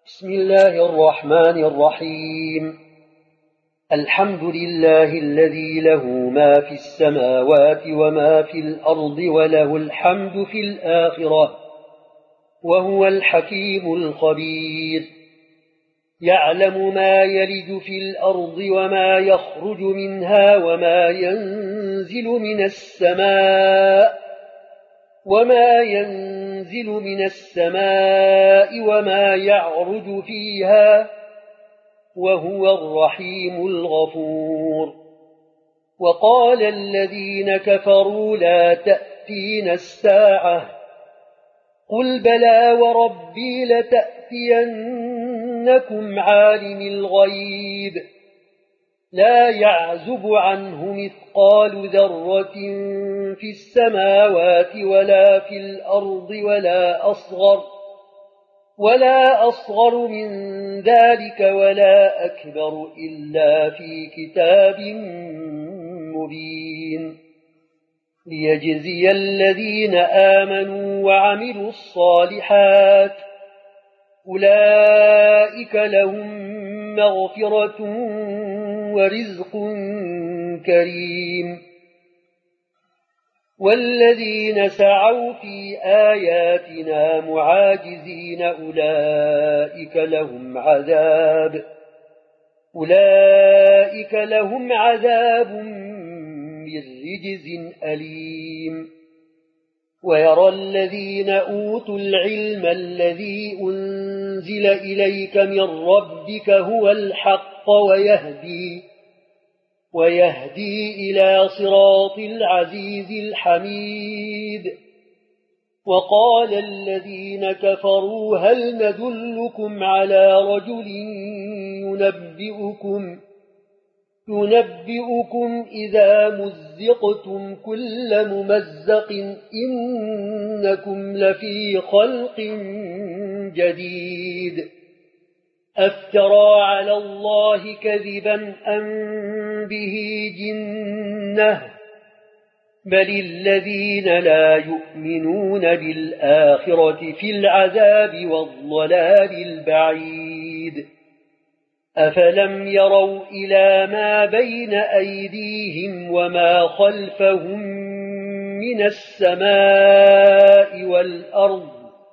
بسم الله الرحمن الرحيم. الحمد لله الذي له ما في السماوات وما في الأرض وله الحمد في الآخرة وهو الحكيم الخبير. يعلم ما يلج في الأرض وما يخرج منها وما ينزل من السماء وما يعرج فيها وهو الرحيم الغفور. وقال الذين كفروا لا تأتينا الساعة قل بلى وربي لتأتينكم عالم الغيب لا يعزب عنه مثقال ذرة في السماوات ولا في الأرض ولا أصغر من ذلك ولا أكبر إلا في كتاب مبين ليجزي الذين آمنوا وعملوا الصالحات أولئك لهم مغفرة ورزق كريم. والذين سعوا في آياتنا معاجزين أولئك لهم عذاب من رجز أليم. ويرى الذين أوتوا العلم الذي أنزل إليك من ربك هو الحق ويهدي إلى صراط العزيز الحميد. وقال الذين كفروا هل ندلكم على رجل ينبئكم إذا مزقتم كل ممزق إنكم لفي خلق جديد. أفترى على الله كذبا أم به جنة بل الذين لا يؤمنون بالآخرة في العذاب والضلال البعيد. أفلم يروا إلى ما بين أيديهم وما خلفهم من السماء والأرض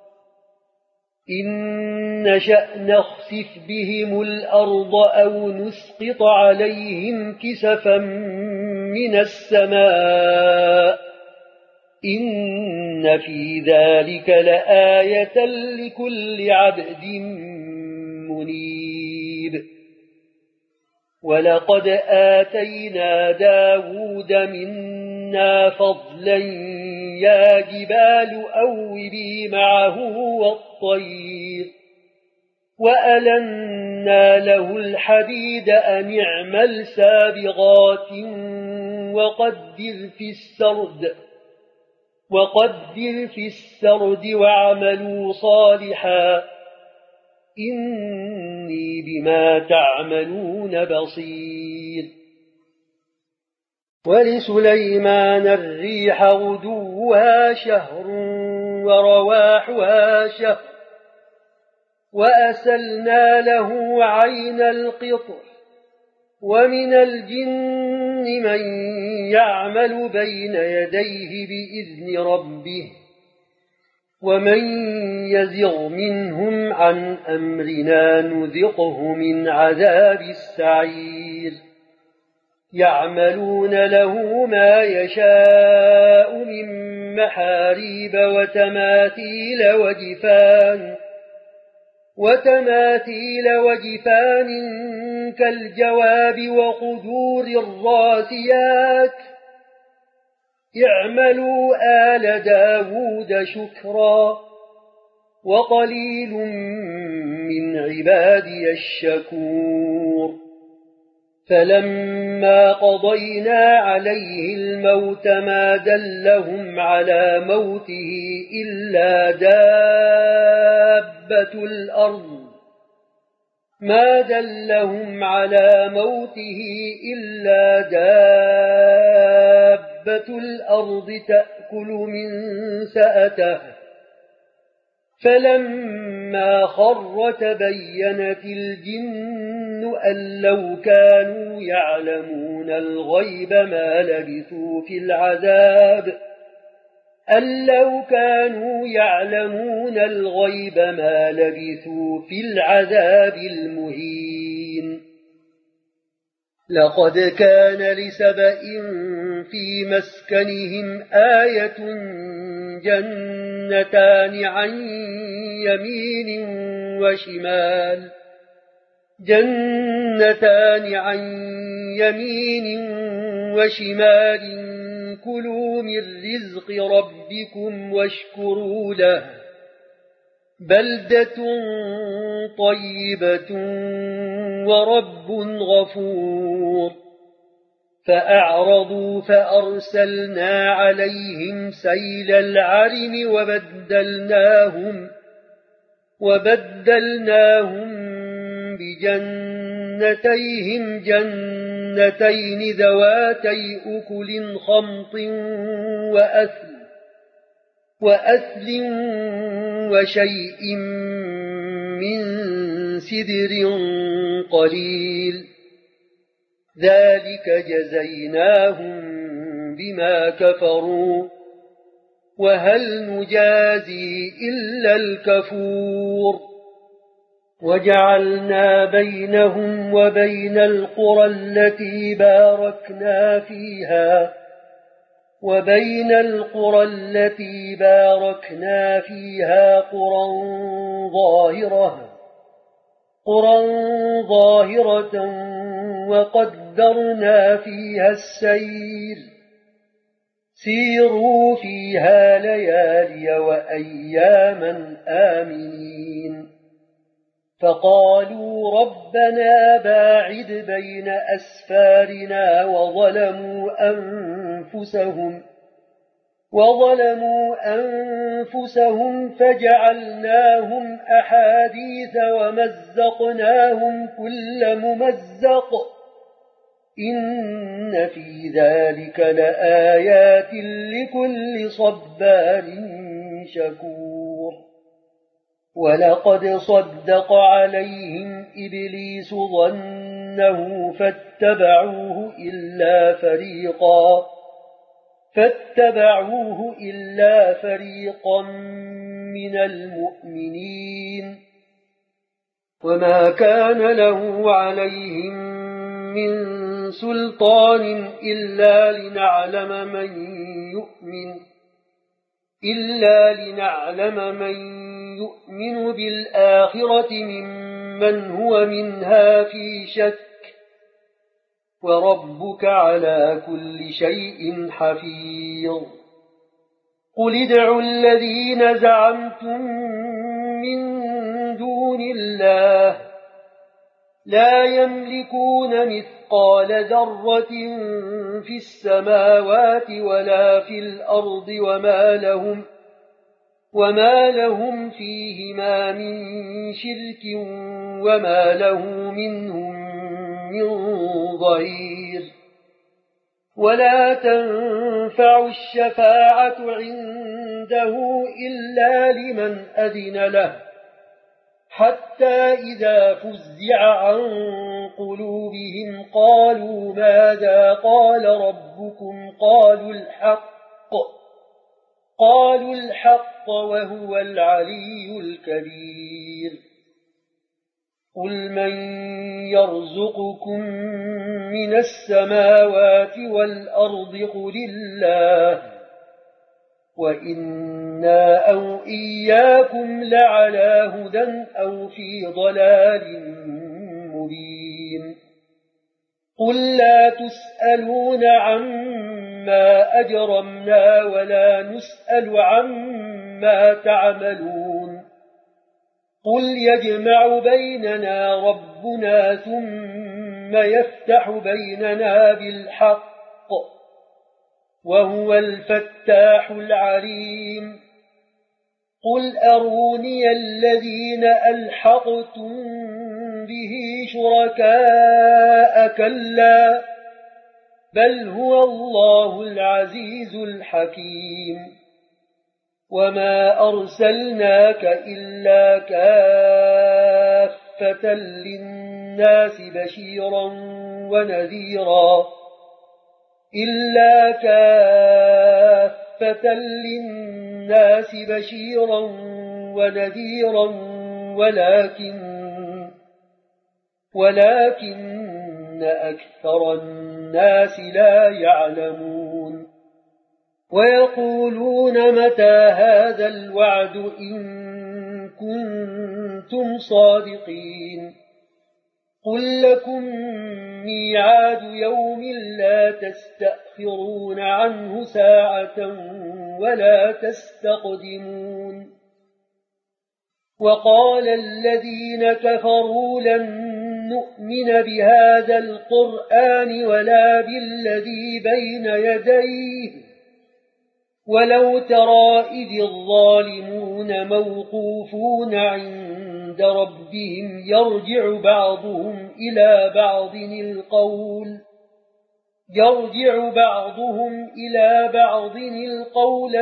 إن نشأ نخسف بهم الأرض أو نسقط عليهم كسفا من السماء إن في ذلك لآية لكل عبد منيب. ولقد آتينا داود منا فضلا يا جبال أوبي معه والطير وألنا له الحديد أن اعمل سابغات وقدر في السرد واعملوا صالحا إني بما تعملون بصير. ولسليمان الريح غدوها شهر ورواحها شهر وأسلنا له عين القطر ومن الجن من يعمل بين يديه بإذن ربه ومن يزغ منهم عن أمرنا نذقه من عذاب السعير. يعملون له ما يشاء من محاريب وتماثيل وجفان كالجواب وقدور الراسيات. اعملوا آل داود شكرا وقليل من عبادي الشكور. فلما قضينا عليه الموت ما دلهم على موته إلا دابة الأرض تأكل من سأته فلما خر تبينت الجن أن لو كانوا يعلمون الغيب ما لبثوا في العذاب ما لبثوا في العذاب المهين. لقد كان لسبإ في مسكنهم آية جنتان عن يمين وشمال كلوا من رزق ربكم واشكروا له بلدة طيبة ورب غفور. فأعرضوا فأرسلنا عليهم سيل العرم وبدلناهم بجنتيهم جنتين ذواتي أكل خمط وأثل وشيء من سدر قليل ذلك جزيناهم بما كفروا وهل نجازي إلا الكفور. وجعلنا بينهم وبين القرى التي باركنا فيها قرى ظاهرة وقدرنا فيها السير سيروا فيها ليالي وأياما آمنين. فقالوا ربنا باعد بين أسفارنا وظلموا أنفسهم فجعلناهم أحاديث ومزقناهم كل ممزق إن في ذلك لآيات لكل صبار شكور. ولقد صدق عليهم إبليس ظنه فاتبعوه إلا فريقا من المؤمنين وما كان له عليهم من سلطان إلا لنعلم من يؤمن بالآخرة ممن هو منها في شك وربك على كل شيء حفيظ. قل ادعوا الذين زعمتم من دون الله لا يملكون مثقال ذرة في السماوات ولا في الأرض وما لهم فيهما من شرك وما له منهم من ظهير. ولا تنفع الشفاعة عنده إلا لمن أذن له حتى إذا فزع عن قلوبهم قالوا ماذا قال ربكم قالوا الحق وهو العلي الكبير. قل من يرزقكم من السماوات والأرض قل الله وإنا أو إياكم لعلى هدى أو في ضلال مبين. قل لا تسألون عما أجرمنا ولا نسأل عما تعملون. قل يجمع بيننا ربنا ثم يفتح بيننا بالحق وهو الفتاح العليم. قل أروني الذين ألحقتم به شركاء كلا بل هو الله العزيز الحكيم. وما أرسلناك إلا كافة للناس بشيرا ونذيرا ولكن أكثر الناس لا يعلمون ويقولون متى هذا الوعد إن كنتم صادقين قل لكم ميعاد يوم لا تستأخرون عنه ساعة ولا تستقدمون وقال الذين كفروا لن نؤمن بهذا القرآن ولا بالذي بين يديه ولو ترى إذ الظالمون موقوفون عند ربهم يرجع بعضهم إلى بعض القول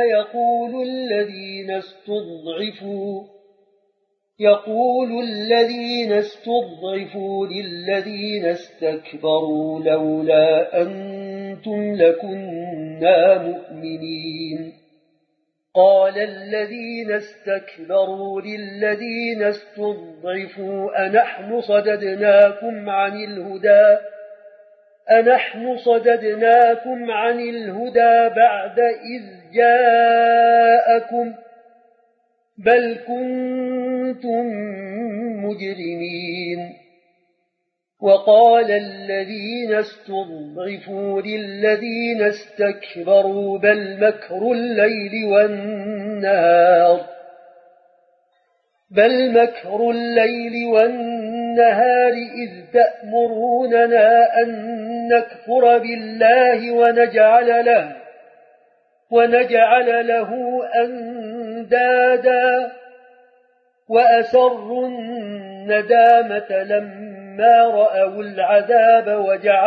يقول الذين استضعفوا للذين استكبروا لولا أنتم لكنا مؤمنين قال الذين استكبروا للذين استضعفوا أنحن صددناكم عن الهدى بعد إذ جاءكم بل كنتم مجرمين وقال الذين استضعفوا للذين استكبروا بل مكر الليل والنهار إذ تأمروننا أن نكفر بالله ونجعل له أندادا وأسروا الندامة لما رأوا العذاب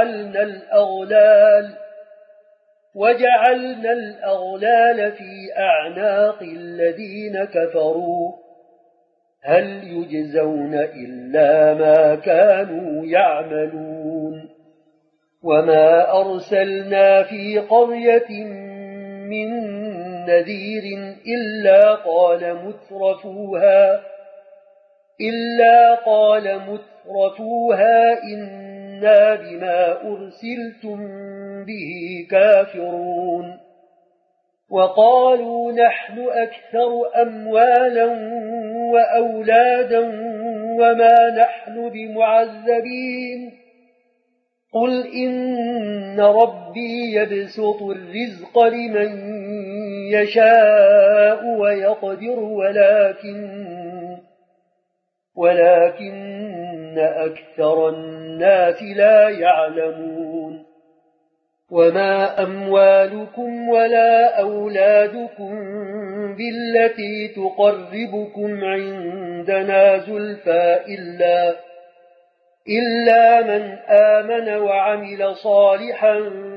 وجعلنا الأغلال في أعناق الذين كفروا هل يجزون إلا ما كانوا يعملون وما أرسلنا في قرية من نذير إلا قال مترفوها إنا بما أرسلتم به كافرون وقالوا نحن أكثر أموالا وأولادا وما نحن بمعذبين قل إن ربي يبسط الرزق لمن يشاء ويقدر ولكن أكثر الناس لا يعلمون وما أموالكم ولا أولادكم بالتي تقربكم عندنا زلفى إلا من آمن وعمل صالحا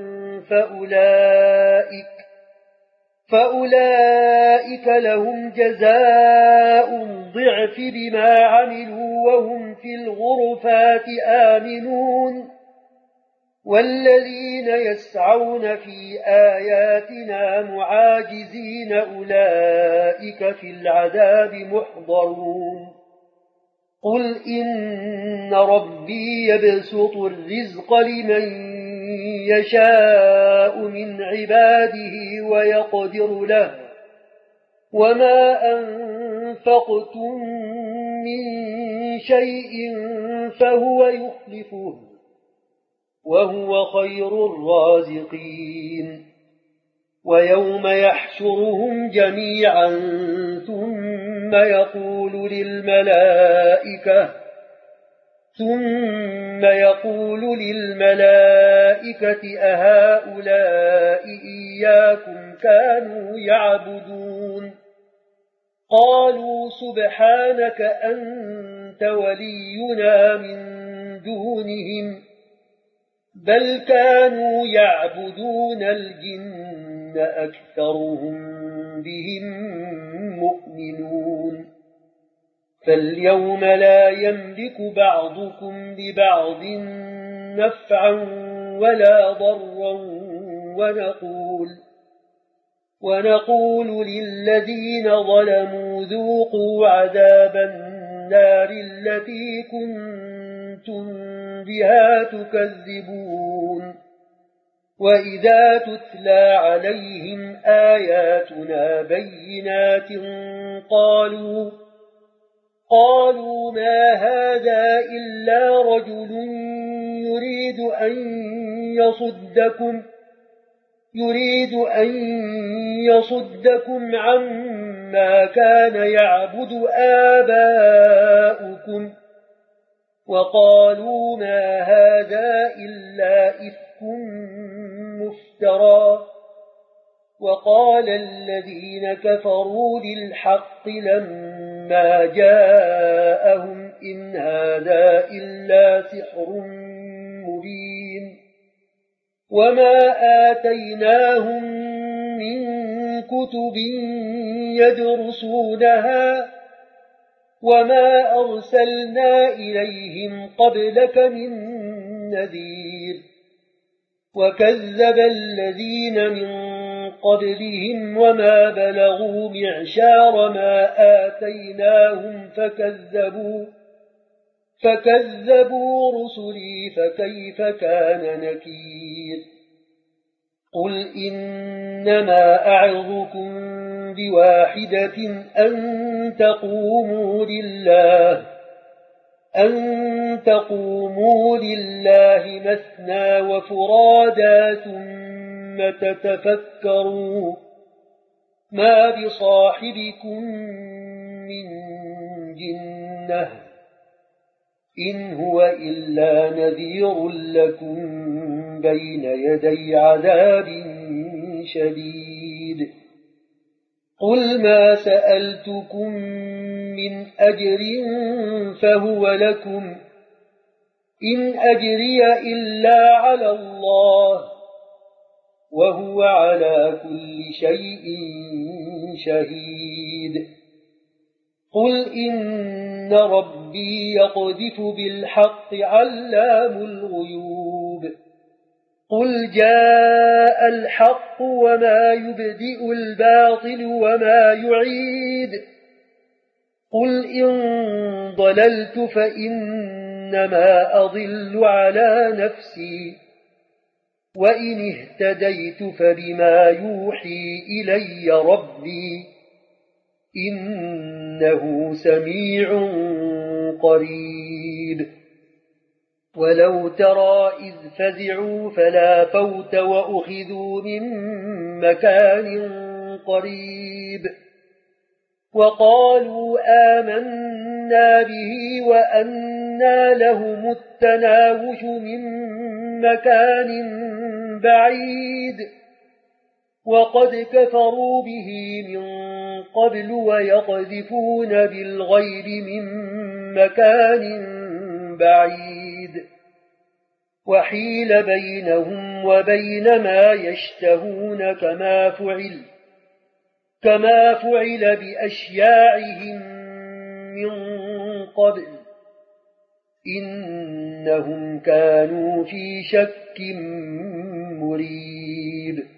فأولئك لهم جزاء ضعف بما عملوا وهم في الغرفات آمنون والذين يسعون في آياتنا معاجزين أولئك في العذاب محضرون قل إن ربي يبسط الرزق لمن يشاء من عباده ويقدر له وما أنفقتم من شيء فهو يخلفه وهو خير الرازقين ويوم يحشرهم جميعا ثم يقول للملائكة أهؤلاء إياكم كانوا يعبدون قالوا سبحانك أنت ولينا من دونهم بل كانوا يعبدون الجن أكثرهم بهم مؤمنون فاليوم لا يملك بعضكم لبعض نفعا ولا ضرا ونقول للذين ظلموا ذوقوا عذاب النار التي كنتم بها تكذبون وإذا تتلى عليهم آياتنا بينات قالوا ما هذا إلا رجل يريد أن يصدكم عما كان يعبد آباؤكم وقالوا ما هذا إلا إفك مفترى وقال الذين كفروا للحق لما جاءهم إن هذا إلا سحر مبين وما آتيناهم من كتب يدرسونها وما أرسلنا إليهم قبلك من نذير وكذب الذين من قبلهم وما بلغوا معشار ما آتيناهم فكذبوا رسلي فكيف كان نكير قل إنما أعظكم بواحدة أن تقوموا لله مثنى وفرادا ثم تتفكروا ما بصاحبكم من جنة إن هو إلا نذير لكم بين يدي عذاب شديد قل ما سألتكم من أجر فهو لكم إن أجري إلا على الله وهو على كل شيء شهيد قل إن ربي يقذف بالحق علام الغيوب قل جاء الحق وما يبدئ الباطل وما يعيد قل إن ضللت فإنما أضل على نفسي وإن اهتديت فبما يوحي إلي ربي إنه سميع قريب ولو ترى إذ فزعوا فلا فوت وأخذوا من مكان قريب وقالوا آمنا به وأنى لهم التناوش من مكان بعيد وقد كفروا به من قبل ويقذفون بالغيب من مكان بعيد وحيل بينهم وبين ما يشتهون كما فعل بأشياعهم من قبل إنهم كانوا في شك مريب